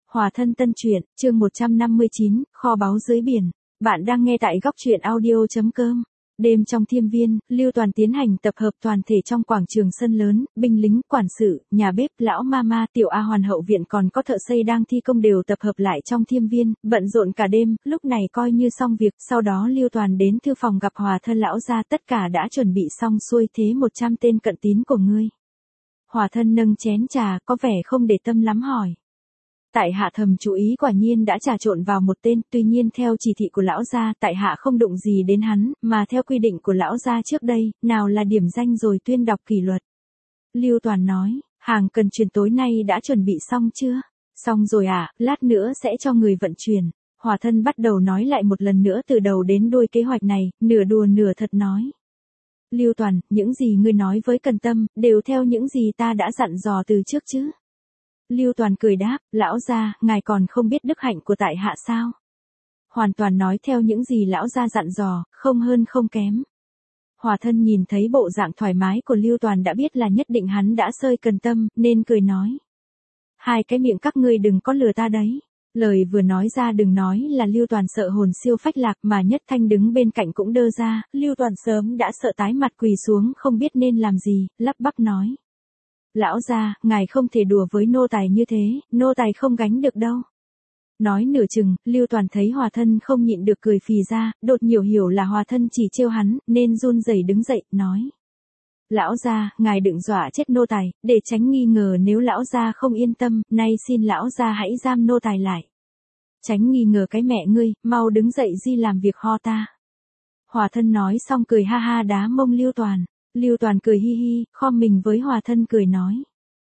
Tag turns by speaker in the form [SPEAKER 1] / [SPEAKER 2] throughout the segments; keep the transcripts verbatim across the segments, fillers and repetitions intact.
[SPEAKER 1] Hòa thân tân truyện, chương một trăm năm mươi chín, kho báu dưới biển. Bạn đang nghe tại góc truyện audio chấm com. Đêm trong Thiêm Viên, Lưu Toàn tiến hành tập hợp toàn thể trong quảng trường sân lớn, binh lính, quản sự, nhà bếp, lão mama, tiểu A Hoàn hậu viện còn có thợ xây đang thi công đều tập hợp lại trong Thiêm Viên, bận rộn cả đêm, lúc này coi như xong việc, sau đó Lưu Toàn đến thư phòng gặp Hòa thân lão gia, tất cả đã chuẩn bị xong xuôi, thế một trăm tên cận tín của ngươi. Hòa thân nâng chén trà, có vẻ không để tâm lắm hỏi. Tại hạ thầm chú ý quả nhiên đã trà trộn vào một tên, tuy nhiên theo chỉ thị của lão gia, tại hạ không đụng gì đến hắn, mà theo quy định của lão gia trước đây, nào là điểm danh rồi tuyên đọc kỷ luật. Lưu Toàn nói, hàng cần truyền tối nay đã chuẩn bị xong chưa? Xong rồi ạ, à, lát nữa sẽ cho người vận chuyển. Hòa thân bắt đầu nói lại một lần nữa từ đầu đến đuôi kế hoạch này, nửa đùa nửa thật nói. Lưu Toàn, những gì ngươi nói với Cần Tâm, đều theo những gì ta đã dặn dò từ trước chứ? Lưu Toàn cười đáp, lão gia, ngài còn không biết đức hạnh của tại hạ sao? Hoàn toàn nói theo những gì lão gia dặn dò, không hơn không kém. Hòa thân nhìn thấy bộ dạng thoải mái của Lưu Toàn đã biết là nhất định hắn đã xơi Cần Tâm, nên cười nói. Hai cái miệng các ngươi đừng có lừa ta đấy. Lời vừa nói ra đừng nói là Lưu Toàn sợ hồn siêu phách lạc mà Nhất Thanh đứng bên cạnh cũng đơ ra, Lưu Toàn sớm đã sợ tái mặt quỳ xuống không biết nên làm gì, lắp bắp nói. Lão gia, ngài không thể đùa với nô tài như thế, nô tài không gánh được đâu. Nói nửa chừng, Lưu Toàn thấy Hòa thân không nhịn được cười phì ra, đột nhiều hiểu là Hòa thân chỉ trêu hắn, nên run rẩy đứng dậy, nói. Lão gia, ngài đừng dọa chết nô tài, để tránh nghi ngờ nếu lão gia không yên tâm, nay xin lão gia hãy giam nô tài lại. Tránh nghi ngờ cái mẹ ngươi, mau đứng dậy di làm việc ho ta. Hòa thân nói xong cười ha ha đá mông Lưu Toàn. Lưu Toàn cười hi hi, khom mình với Hòa thân cười nói.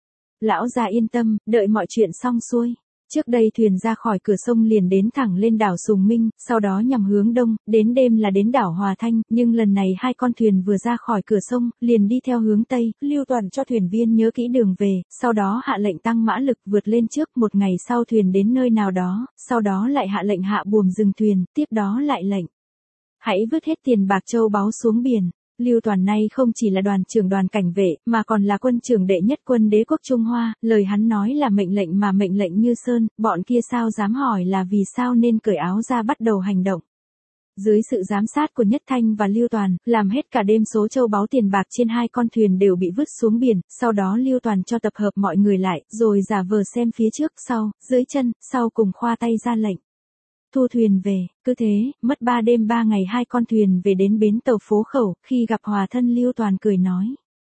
[SPEAKER 1] Lão gia yên tâm, đợi mọi chuyện xong xuôi. Trước đây thuyền ra khỏi cửa sông liền đến thẳng lên đảo Sùng Minh, sau đó nhằm hướng đông, đến đêm là đến đảo Hòa Thanh, nhưng lần này hai con thuyền vừa ra khỏi cửa sông, liền đi theo hướng tây, Lưu Toàn cho thuyền viên nhớ kỹ đường về, sau đó hạ lệnh tăng mã lực vượt lên trước, một ngày sau thuyền đến nơi nào đó, sau đó lại hạ lệnh hạ buồm dừng thuyền, tiếp đó lại lệnh. Hãy vứt hết tiền bạc châu báu xuống biển. Lưu Toàn nay không chỉ là đoàn trưởng đoàn cảnh vệ, mà còn là quân trưởng đệ nhất quân đế quốc Trung Hoa, lời hắn nói là mệnh lệnh mà mệnh lệnh như sơn, bọn kia sao dám hỏi là vì sao nên cởi áo ra bắt đầu hành động. Dưới sự giám sát của Nhất Thanh và Lưu Toàn, làm hết cả đêm số châu báu tiền bạc trên hai con thuyền đều bị vứt xuống biển, sau đó Lưu Toàn cho tập hợp mọi người lại, rồi giả vờ xem phía trước, sau, dưới chân, sau cùng khoa tay ra lệnh. Thu thuyền về, cứ thế, mất ba đêm ba ngày hai con thuyền về đến bến tàu Phố Khẩu, khi gặp Hòa thân Lưu Toàn cười nói.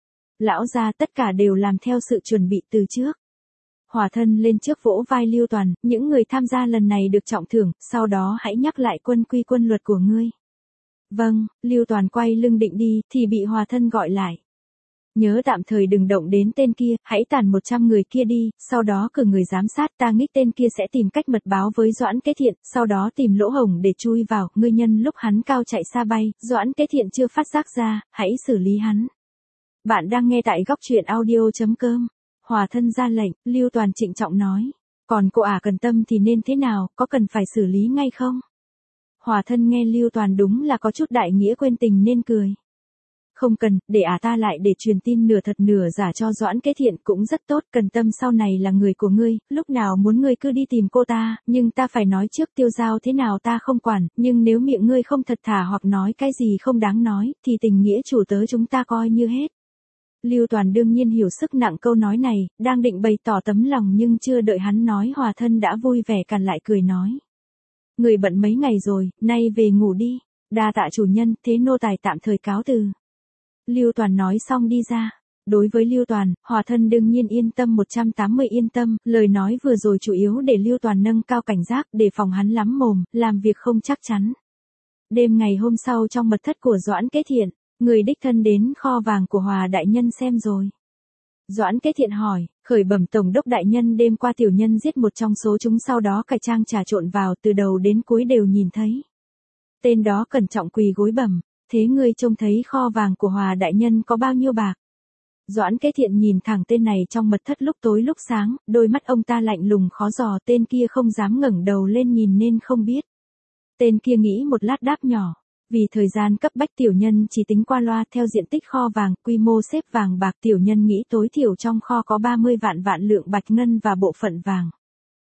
[SPEAKER 1] Lão gia tất cả đều làm theo sự chuẩn bị từ trước. Hòa thân lên trước vỗ vai Lưu Toàn, những người tham gia lần này được trọng thưởng, sau đó hãy nhắc lại quân quy quân luật của ngươi. Vâng, Lưu Toàn quay lưng định đi, thì bị Hòa thân gọi lại. Nhớ tạm thời đừng động đến tên kia, hãy tản một trăm người kia đi, sau đó cử người giám sát, ta nghĩ tên kia sẽ tìm cách mật báo với Doãn Kế Thiện, sau đó tìm lỗ hổng để chui vào, ngươi nhân lúc hắn cao chạy xa bay, Doãn Kế Thiện chưa phát giác ra, hãy xử lý hắn. Bạn đang nghe tại góc truyện audio chấm com. Hòa thân ra lệnh, Lưu Toàn trịnh trọng nói. Còn cô ả Cần Tâm thì nên thế nào, có cần phải xử lý ngay không? Hòa thân nghe Lưu Toàn đúng là có chút đại nghĩa quên tình nên cười. Không cần, để ả ta lại để truyền tin nửa thật nửa giả cho Doãn Kế Thiện cũng rất tốt, Cần Tâm sau này là người của ngươi, lúc nào muốn ngươi cứ đi tìm cô ta, nhưng ta phải nói trước tiêu giao thế nào ta không quản, nhưng nếu miệng ngươi không thật thà hoặc nói cái gì không đáng nói, thì tình nghĩa chủ tớ chúng ta coi như hết. Lưu Toàn đương nhiên hiểu sức nặng câu nói này, đang định bày tỏ tấm lòng nhưng chưa đợi hắn nói Hòa thân đã vui vẻ cằn lại cười nói. Người bận mấy ngày rồi, nay về ngủ đi, đa tạ chủ nhân, thế nô tài tạm thời cáo từ. Lưu Toàn nói xong đi ra. Đối với Lưu Toàn, Hòa thân đương nhiên yên tâm một trăm tám mươi yên tâm, lời nói vừa rồi chủ yếu để Lưu Toàn nâng cao cảnh giác, để phòng hắn lắm mồm, làm việc không chắc chắn. Đêm ngày hôm sau trong mật thất của Doãn Kế Thiện, người đích thân đến kho vàng của Hòa đại nhân xem rồi. Doãn Kế Thiện hỏi, khởi bẩm tổng đốc đại nhân, đêm qua tiểu nhân giết một trong số chúng, sau đó cải trang trà trộn vào, từ đầu đến cuối đều nhìn thấy. Tên đó cẩn trọng quỳ gối bẩm. Thế ngươi trông thấy kho vàng của Hòa đại nhân có bao nhiêu bạc? Doãn Kế Thiện nhìn thẳng tên này trong mật thất lúc tối lúc sáng, đôi mắt ông ta lạnh lùng khó dò, tên kia không dám ngẩng đầu lên nhìn nên không biết. Tên kia nghĩ một lát đáp nhỏ, vì thời gian cấp bách tiểu nhân chỉ tính qua loa, theo diện tích kho vàng, quy mô xếp vàng bạc tiểu nhân nghĩ tối thiểu trong kho có ba mươi vạn vạn lượng bạch ngân và bộ phận vàng.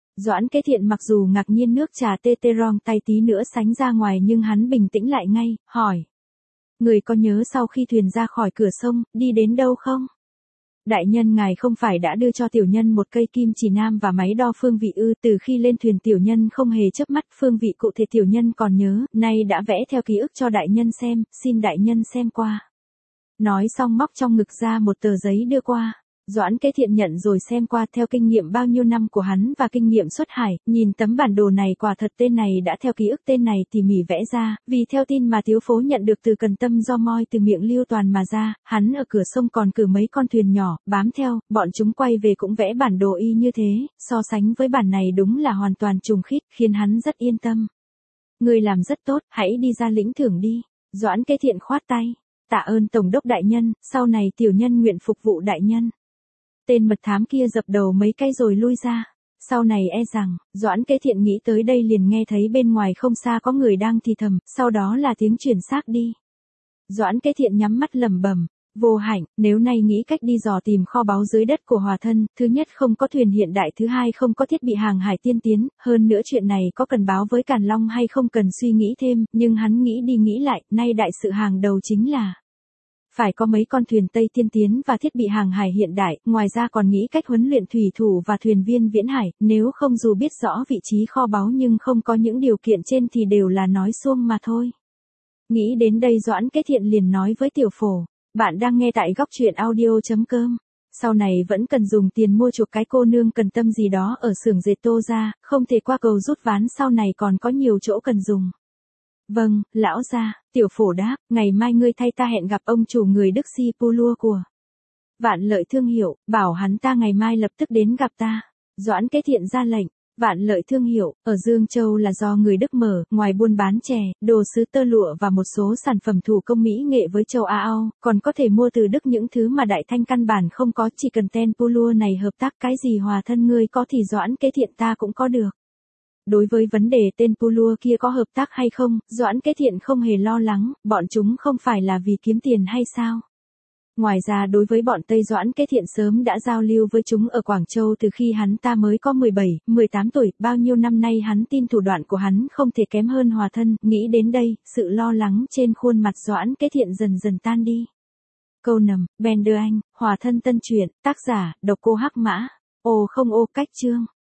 [SPEAKER 1] Doãn Kế Thiện mặc dù ngạc nhiên nước trà tê tê rong tay tí nữa sánh ra ngoài nhưng hắn bình tĩnh lại ngay, hỏi. Người có nhớ sau khi thuyền ra khỏi cửa sông, đi đến đâu không? Đại nhân ngài không phải đã đưa cho tiểu nhân một cây kim chỉ nam và máy đo phương vị ư? Từ khi lên thuyền tiểu nhân không hề chớp mắt, phương vị cụ thể tiểu nhân còn nhớ, nay đã vẽ theo ký ức cho đại nhân xem, xin đại nhân xem qua. Nói xong móc trong ngực ra một tờ giấy đưa qua. Doãn Kế Thiện nhận rồi xem qua, theo kinh nghiệm bao nhiêu năm của hắn và kinh nghiệm xuất hải, nhìn tấm bản đồ này quả thật tên này đã theo ký ức tên này tỉ mỉ vẽ ra, vì theo tin mà Tiếu Phố nhận được từ Cần Tâm do moi từ miệng Lưu Toàn mà ra, hắn ở cửa sông còn cử mấy con thuyền nhỏ, bám theo, bọn chúng quay về cũng vẽ bản đồ y như thế, so sánh với bản này đúng là hoàn toàn trùng khít, khiến hắn rất yên tâm. Người làm rất tốt, hãy đi ra lĩnh thưởng đi. Doãn Kế Thiện khoát tay. Tạ ơn Tổng đốc đại nhân, sau này tiểu nhân nguyện phục vụ đại nhân. Tên mật thám kia dập đầu mấy cái rồi lui ra. Sau này e rằng, Doãn Kế Thiện nghĩ tới đây liền nghe thấy bên ngoài không xa có người đang thì thầm, sau đó là tiếng chuyển xác đi. Doãn Kế Thiện nhắm mắt lẩm bẩm, vô hạnh, nếu nay nghĩ cách đi dò tìm kho báu dưới đất của Hòa Thân, thứ nhất không có thuyền hiện đại, thứ hai không có thiết bị hàng hải tiên tiến, hơn nữa chuyện này có cần báo với Càn Long hay không cần suy nghĩ thêm, nhưng hắn nghĩ đi nghĩ lại, nay đại sự hàng đầu chính là phải có mấy con thuyền Tây tiên tiến và thiết bị hàng hải hiện đại, ngoài ra còn nghĩ cách huấn luyện thủy thủ và thuyền viên viễn hải, nếu không dù biết rõ vị trí kho báu nhưng không có những điều kiện trên thì đều là nói suông mà thôi. Nghĩ đến đây Doãn Kế Thiện liền nói với Tiểu Phổ, bạn đang nghe tại góc truyện audio chấm com. Sau này vẫn cần dùng tiền mua chuộc cái cô nương Cần Tâm gì đó ở xưởng dệt Tô ra, không thể qua cầu rút ván, sau này còn có nhiều chỗ cần dùng. Vâng, lão gia, Tiểu Phổ đáp, ngày mai ngươi thay ta hẹn gặp ông chủ người Đức Si Pulua của Vạn Lợi Thương Hiệu, bảo hắn ta ngày mai lập tức đến gặp ta. Doãn Kế Thiện ra lệnh. Vạn Lợi Thương Hiệu, ở Dương Châu là do người Đức mở, ngoài buôn bán chè, đồ sứ tơ lụa và một số sản phẩm thủ công mỹ nghệ với châu Á Âu, còn có thể mua từ Đức những thứ mà Đại Thanh căn bản không có, chỉ cần tên Pulua này hợp tác cái gì Hòa Thân ngươi có thì Doãn Kế Thiện ta cũng có được. Đối với vấn đề tên Pulua kia có hợp tác hay không, Doãn Kế Thiện không hề lo lắng, bọn chúng không phải là vì kiếm tiền hay sao? Ngoài ra đối với bọn Tây, Doãn Kế Thiện sớm đã giao lưu với chúng ở Quảng Châu từ khi hắn ta mới có mười bảy, mười tám tuổi, bao nhiêu năm nay hắn tin thủ đoạn của hắn không thể kém hơn Hòa Thân, nghĩ đến đây, sự lo lắng trên khuôn mặt Doãn Kế Thiện dần dần tan đi. Câu nầm, Ben đưa anh, Hòa Thân tân truyện, tác giả, độc cô Hắc Mã, ô không ô cách chương.